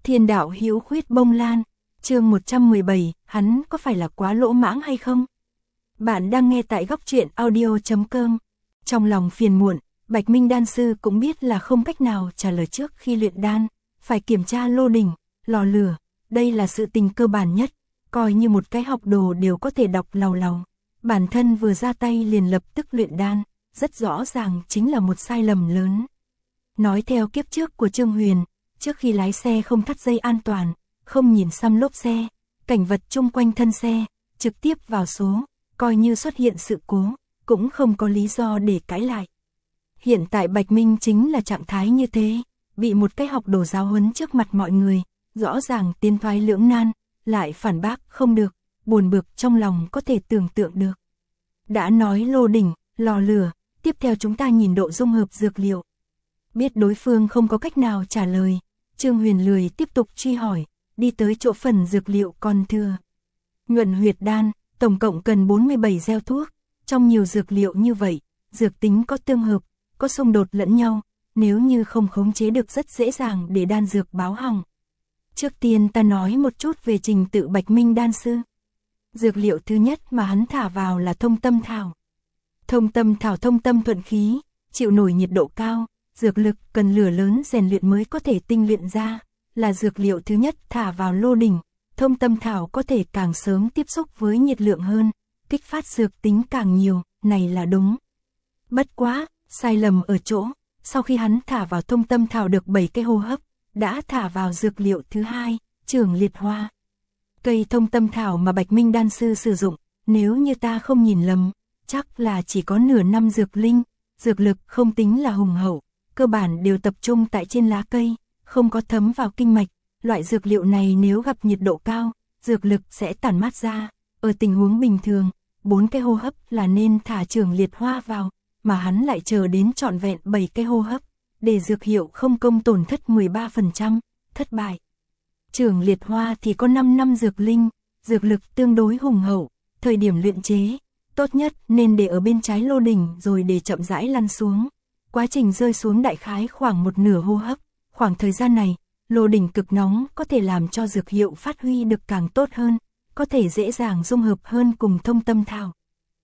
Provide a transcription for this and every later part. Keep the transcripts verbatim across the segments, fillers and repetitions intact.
Thiên đạo hữu khuyết bông lan, chương một trăm mười bảy, hắn có phải là quá lỗ mãng hay không? Bạn đang nghe tại góc truyện audio chấm com. Trong lòng phiền muộn, Bạch Minh đan sư cũng biết là không cách nào trả lời trước khi luyện đan, phải kiểm tra lô đỉnh, lò lửa, đây là sự tình cơ bản nhất, coi như một cái học đồ đều có thể đọc lầu lầu. Bản thân vừa ra tay liền lập tức luyện đan, rất rõ ràng chính là một sai lầm lớn. Nói theo kiếp trước của Trương Huyền, trước khi lái xe không thắt dây an toàn, không nhìn xăm lốp xe, cảnh vật chung quanh thân xe, trực tiếp vào số, coi như xuất hiện sự cố, cũng không có lý do để cãi lại. Hiện tại Bạch Minh chính là trạng thái như thế, bị một cái học đồ giáo huấn trước mặt mọi người, rõ ràng tiến thoái lưỡng nan, lại phản bác không được, buồn bực trong lòng có thể tưởng tượng được. Đã nói lô đỉnh, lò lửa, tiếp theo chúng ta nhìn độ dung hợp dược liệu. Biết đối phương không có cách nào trả lời, Trương Huyền lười tiếp tục truy hỏi, đi tới chỗ phần dược liệu còn thừa. Nhuận huyệt đan, tổng cộng cần bốn mươi bảy gieo thuốc, trong nhiều dược liệu như vậy, dược tính có tương hợp, có xung đột lẫn nhau, nếu như không khống chế được rất dễ dàng để đan dược báo hỏng. Trước tiên ta nói một chút về trình tự Bạch Minh đan sư. Dược liệu thứ nhất mà hắn thả vào là thông tâm thảo. Thông tâm thảo thông tâm thuận khí, chịu nổi nhiệt độ cao, dược lực cần lửa lớn rèn luyện mới có thể tinh luyện ra, là dược liệu thứ nhất thả vào lô đỉnh. Thông tâm thảo có thể càng sớm tiếp xúc với nhiệt lượng hơn, kích phát dược tính càng nhiều, này là đúng. Bất quá, sai lầm ở chỗ, sau khi hắn thả vào thông tâm thảo được bảy cái hô hấp, đã thả vào dược liệu thứ hai, trưởng liệt hoa. Cây thông tâm thảo mà Bạch Minh đan sư sử dụng, nếu như ta không nhìn lầm, chắc là chỉ có nửa năm dược linh, dược lực không tính là hùng hậu, cơ bản đều tập trung tại trên lá cây, không có thấm vào kinh mạch. Loại dược liệu này nếu gặp nhiệt độ cao, dược lực sẽ tản mát ra. Ở tình huống bình thường, bốn cái hô hấp là nên thả trưởng liệt hoa vào, mà hắn lại chờ đến trọn vẹn bảy cái hô hấp, để dược hiệu không công tổn thất mười ba phần trăm, thất bại. Trưởng liệt hoa thì có năm năm dược linh, dược lực tương đối hùng hậu, thời điểm luyện chế, tốt nhất nên để ở bên trái lô đỉnh rồi để chậm rãi lăn xuống. Quá trình rơi xuống đại khái khoảng một nửa hô hấp, khoảng thời gian này, lô đỉnh cực nóng có thể làm cho dược hiệu phát huy được càng tốt hơn, có thể dễ dàng dung hợp hơn cùng thông tâm thảo.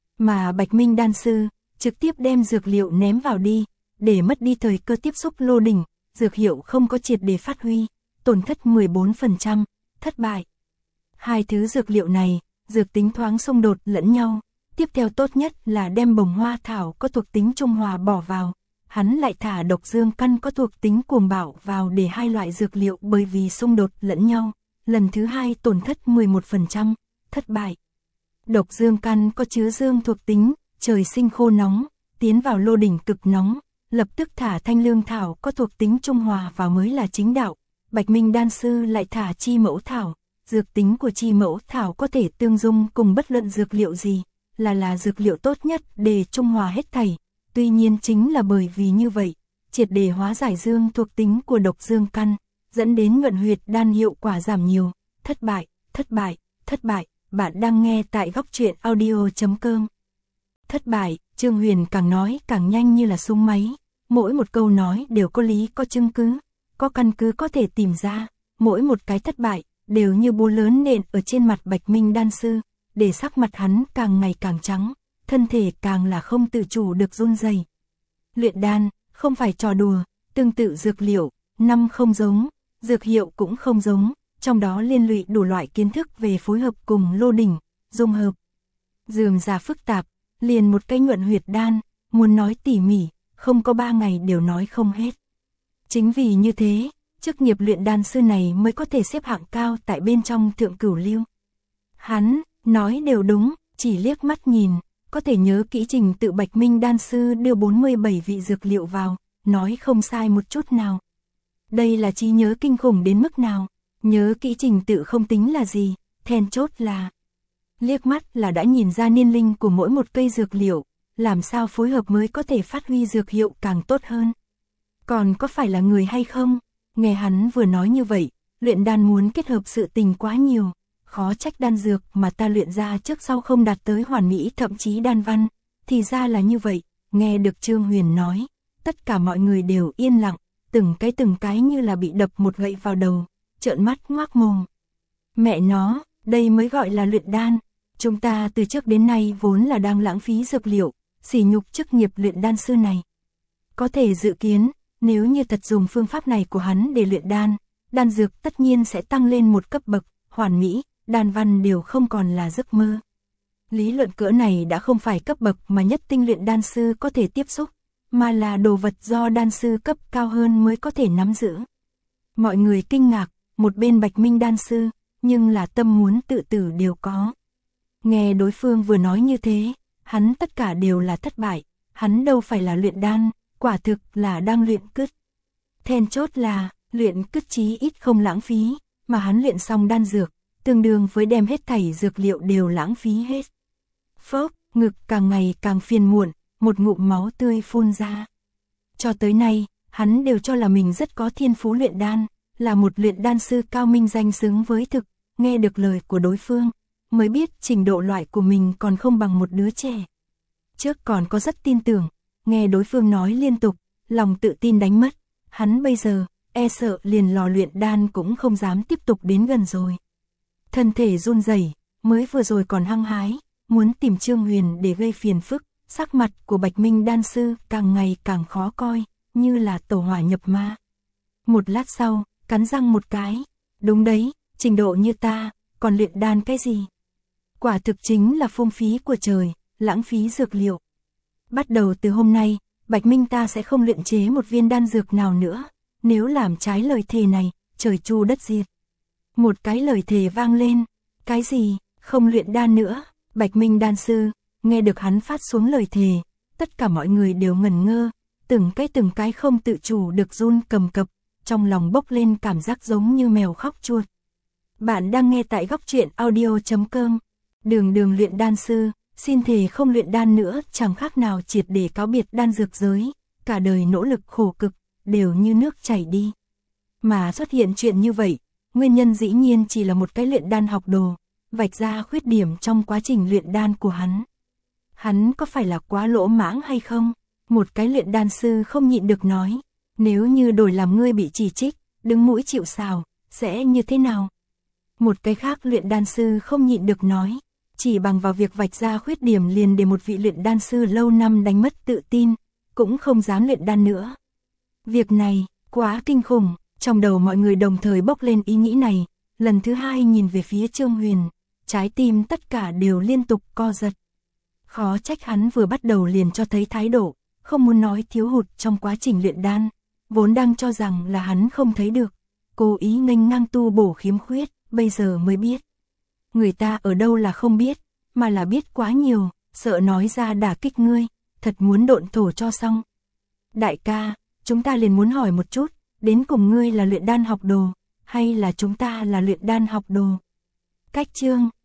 Mà Bạch Minh đan sư, trực tiếp đem dược liệu ném vào đi, để mất đi thời cơ tiếp xúc lô đỉnh, dược hiệu không có triệt để phát huy, tổn thất mười bốn phần trăm, thất bại. Hai thứ dược liệu này, dược tính thoáng xung đột lẫn nhau, tiếp theo tốt nhất là đem bồng hoa thảo có thuộc tính trung hòa bỏ vào. Hắn lại thả độc dương căn có thuộc tính cuồng bạo vào để hai loại dược liệu bởi vì xung đột lẫn nhau, lần thứ hai tổn thất mười một phần trăm, thất bại. Độc dương căn có chứa dương thuộc tính, trời sinh khô nóng, tiến vào lô đỉnh cực nóng, lập tức thả thanh lương thảo có thuộc tính trung hòa vào mới là chính đạo. Bạch Minh đan sư lại thả chi mẫu thảo, dược tính của chi mẫu thảo có thể tương dung cùng bất luận dược liệu gì, là là dược liệu tốt nhất để trung hòa hết thảy. Tuy nhiên chính là bởi vì như vậy, triệt để hóa giải dương thuộc tính của độc dương căn, dẫn đến nhuận huyệt đan hiệu quả giảm nhiều, thất bại, thất bại, thất bại, bạn đang nghe tại góc truyện audio chấm com. Thất bại, Trương Huyền càng nói càng nhanh như là súng máy, mỗi một câu nói đều có lý có chứng cứ, có căn cứ có thể tìm ra, mỗi một cái thất bại, đều như búa lớn nện ở trên mặt Bạch Minh đan sư, để sắc mặt hắn càng ngày càng trắng. Thân thể càng là không tự chủ được run rẩy. Luyện đan, không phải trò đùa, tương tự dược liệu, năm không giống, dược hiệu cũng không giống, trong đó liên lụy đủ loại kiến thức về phối hợp cùng lô đỉnh, dung hợp. Dườm già phức tạp, liền một cái nhuận huyệt đan, muốn nói tỉ mỉ, không có ba ngày đều nói không hết. Chính vì như thế, chức nghiệp luyện đan sư này mới có thể xếp hạng cao tại bên trong thượng cửu lưu. Hắn, nói đều đúng, chỉ liếc mắt nhìn. Có thể nhớ kỹ trình tự Bạch Minh đan sư đưa bốn mươi bảy vị dược liệu vào, nói không sai một chút nào. Đây là trí nhớ kinh khủng đến mức nào, nhớ kỹ trình tự không tính là gì, then chốt là liếc mắt là đã nhìn ra niên linh của mỗi một cây dược liệu, làm sao phối hợp mới có thể phát huy dược hiệu càng tốt hơn. Còn có phải là người hay không? Nghe hắn vừa nói như vậy, luyện đan muốn kết hợp sự tình quá nhiều. Khó trách đan dược mà ta luyện ra trước sau không đạt tới hoàn mỹ thậm chí đan văn, thì ra là như vậy. Nghe được Trương Huyền nói, tất cả mọi người đều yên lặng, từng cái từng cái như là bị đập một gậy vào đầu, trợn mắt ngoác mồm. Mẹ nó, đây mới gọi là luyện đan. Chúng ta từ trước đến nay vốn là đang lãng phí dược liệu, sỉ nhục chức nghiệp luyện đan sư này. Có thể dự kiến, nếu như thật dùng phương pháp này của hắn để luyện đan, đan dược tất nhiên sẽ tăng lên một cấp bậc, hoàn mỹ, đan văn đều không còn là giấc mơ. Lý luận cỡ này đã không phải cấp bậc mà nhất tinh luyện đan sư có thể tiếp xúc, mà là đồ vật do đan sư cấp cao hơn mới có thể nắm giữ. Mọi người kinh ngạc, một bên Bạch Minh đan sư, nhưng là tâm muốn tự tử đều có. Nghe đối phương vừa nói như thế, hắn tất cả đều là thất bại, hắn đâu phải là luyện đan, quả thực là đang luyện cứt. Then chốt là, luyện cứt chí ít không lãng phí, mà hắn luyện xong đan dược, tương đương với đem hết thảy dược liệu đều lãng phí hết. Phốc, ngực càng ngày càng phiền muộn, một ngụm máu tươi phun ra. Cho tới nay, hắn đều cho là mình rất có thiên phú luyện đan, là một luyện đan sư cao minh danh xứng với thực, nghe được lời của đối phương, mới biết trình độ loại của mình còn không bằng một đứa trẻ. Trước còn có rất tin tưởng, nghe đối phương nói liên tục, lòng tự tin đánh mất, hắn bây giờ, e sợ liền lò luyện đan cũng không dám tiếp tục đến gần rồi. Thân thể run rẩy, mới vừa rồi còn hăng hái, muốn tìm Trương Huyền để gây phiền phức, sắc mặt của Bạch Minh đan sư càng ngày càng khó coi, như là tẩu hỏa nhập ma. Một lát sau, cắn răng một cái, đúng đấy, trình độ như ta, còn luyện đan cái gì? Quả thực chính là phung phí của trời, lãng phí dược liệu. Bắt đầu từ hôm nay, Bạch Minh ta sẽ không luyện chế một viên đan dược nào nữa, nếu làm trái lời thề này, trời chu đất diệt. Một cái lời thề vang lên, cái gì, không luyện đan nữa, Bạch Minh đan sư, nghe được hắn phát xuống lời thề, tất cả mọi người đều ngẩn ngơ, từng cái từng cái không tự chủ được run cầm cập, trong lòng bốc lên cảm giác giống như mèo khóc chuột. Bạn đang nghe tại góc truyện audio chấm com, đường đường luyện đan sư, xin thề không luyện đan nữa, chẳng khác nào triệt để cáo biệt đan dược giới, cả đời nỗ lực khổ cực, đều như nước chảy đi. Mà xuất hiện chuyện như vậy, nguyên nhân dĩ nhiên chỉ là một cái luyện đan học đồ, vạch ra khuyết điểm trong quá trình luyện đan của hắn. Hắn có phải là quá lỗ mãng hay không? Một cái luyện đan sư không nhịn được nói, nếu như đổi làm ngươi bị chỉ trích, đứng mũi chịu sào, sẽ như thế nào? Một cái khác luyện đan sư không nhịn được nói, chỉ bằng vào việc vạch ra khuyết điểm liền để một vị luyện đan sư lâu năm đánh mất tự tin, cũng không dám luyện đan nữa. Việc này, quá kinh khủng, trong đầu mọi người đồng thời bốc lên ý nghĩ này, lần thứ hai nhìn về phía Trương Huyền, trái tim tất cả đều liên tục co giật. Khó trách hắn vừa bắt đầu liền cho thấy thái độ, không muốn nói thiếu hụt trong quá trình luyện đan, vốn đang cho rằng là hắn không thấy được, cố ý nghênh ngang tu bổ khiếm khuyết, bây giờ mới biết. Người ta ở đâu là không biết, mà là biết quá nhiều, sợ nói ra đả kích ngươi, thật muốn độn thổ cho xong. Đại ca, chúng ta liền muốn hỏi một chút, đến cùng ngươi là luyện đan học đồ, hay là chúng ta là luyện đan học đồ? Cách chương